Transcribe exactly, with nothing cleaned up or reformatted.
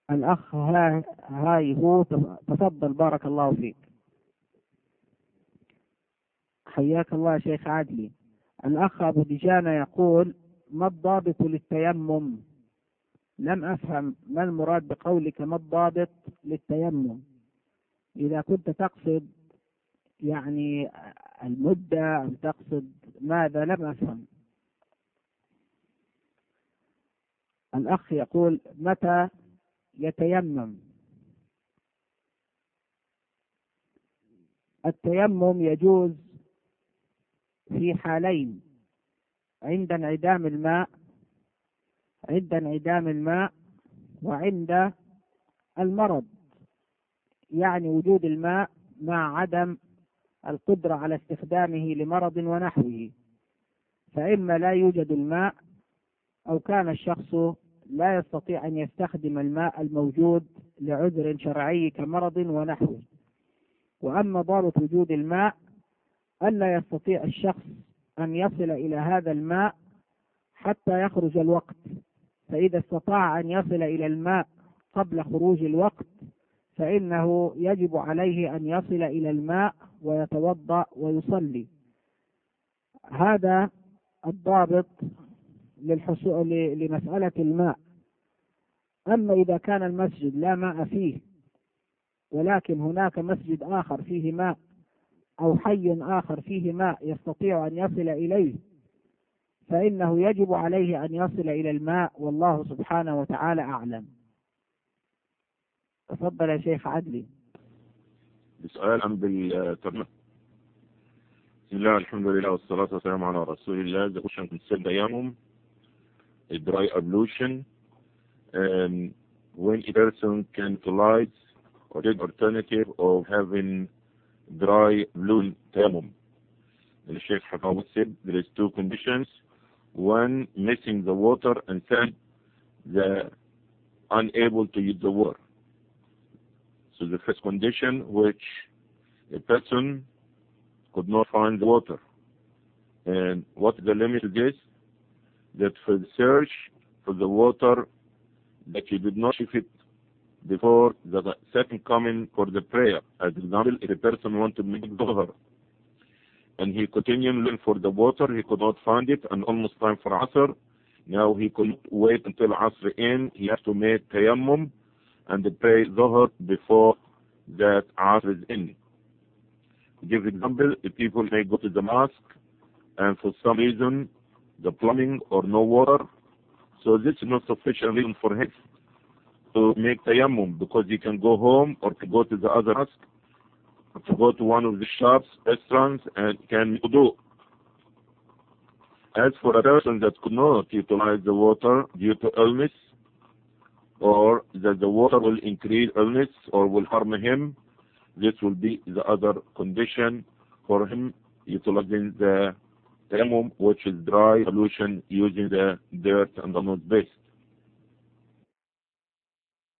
الأخ ها هاي هو، تفضل بارك الله فيك. حياك الله يا شيخ عدلي. الأخ أبو دجانة يقول: ما الضابط للتيمم؟ لم أفهم ما المراد بقولك ما الضابط للتيمم. إذا كنت تقصد يعني المدة أم تقصد ماذا؟ لم أفهم. الأخ يقول: متى يتيمم؟ التيمم يجوز في حالين: عند انعدام الماء عند انعدام الماء وعند المرض، يعني وجود الماء مع عدم القدرة على استخدامه لمرض ونحوه. فإما لا يوجد الماء، أو كان الشخص لا يستطيع أن يستخدم الماء الموجود لعذر شرعي كمرض ونحوه. وأما ضابط وجود الماء ألا يستطيع الشخص أن يصل إلى هذا الماء حتى يخرج الوقت، فإذا استطاع أن يصل إلى الماء قبل خروج الوقت فإنه يجب عليه أن يصل إلى الماء ويتوضأ ويصلي. هذا الضابط للحصول لمسألة الماء. أما إذا كان المسجد لا ماء فيه، ولكن هناك مسجد آخر فيه ماء أو حي آخر فيه ماء يستطيع أن يصل إليه، فإنه يجب عليه أن يصل إلى الماء، والله سبحانه وتعالى أعلم. تفضل يا شيخ عدلي. بسؤال عن بالترجمة. بسم الله الحمد لله والصلاة والسلام على رسول الله. The question concerns tayammum, a dry ablution, and when a person can utilize or the alternative of having dry ablution tayammum. The Sheikh Hafawat said there is two conditions: one, missing the water, and second, the unable to use the water. So the first condition, which a person could not find the water. And what is the limit to this? That for the search for the water, that you did not shift it before the second coming for the prayer. As example, if a person wanted to make dhuhr, and he continued looking for the water, he could not find it, and almost time for Asr. Now he could wait until Asr in, he has to make tayammum, and pray dhuhr before that Asr is in. To give example, if people may go to the mosque, and for some reason, the plumbing or no water, so this is not sufficient reason for him to make tayammum, because he can go home or to go to the other mosque, or to go to one of the shops, restaurants, and can do. As for a person that could not utilize the water due to illness, or that the water will increase illness or will harm him, this will be the other condition for him utilizing the tayammum, which is dry solution using the dirt and the nose base.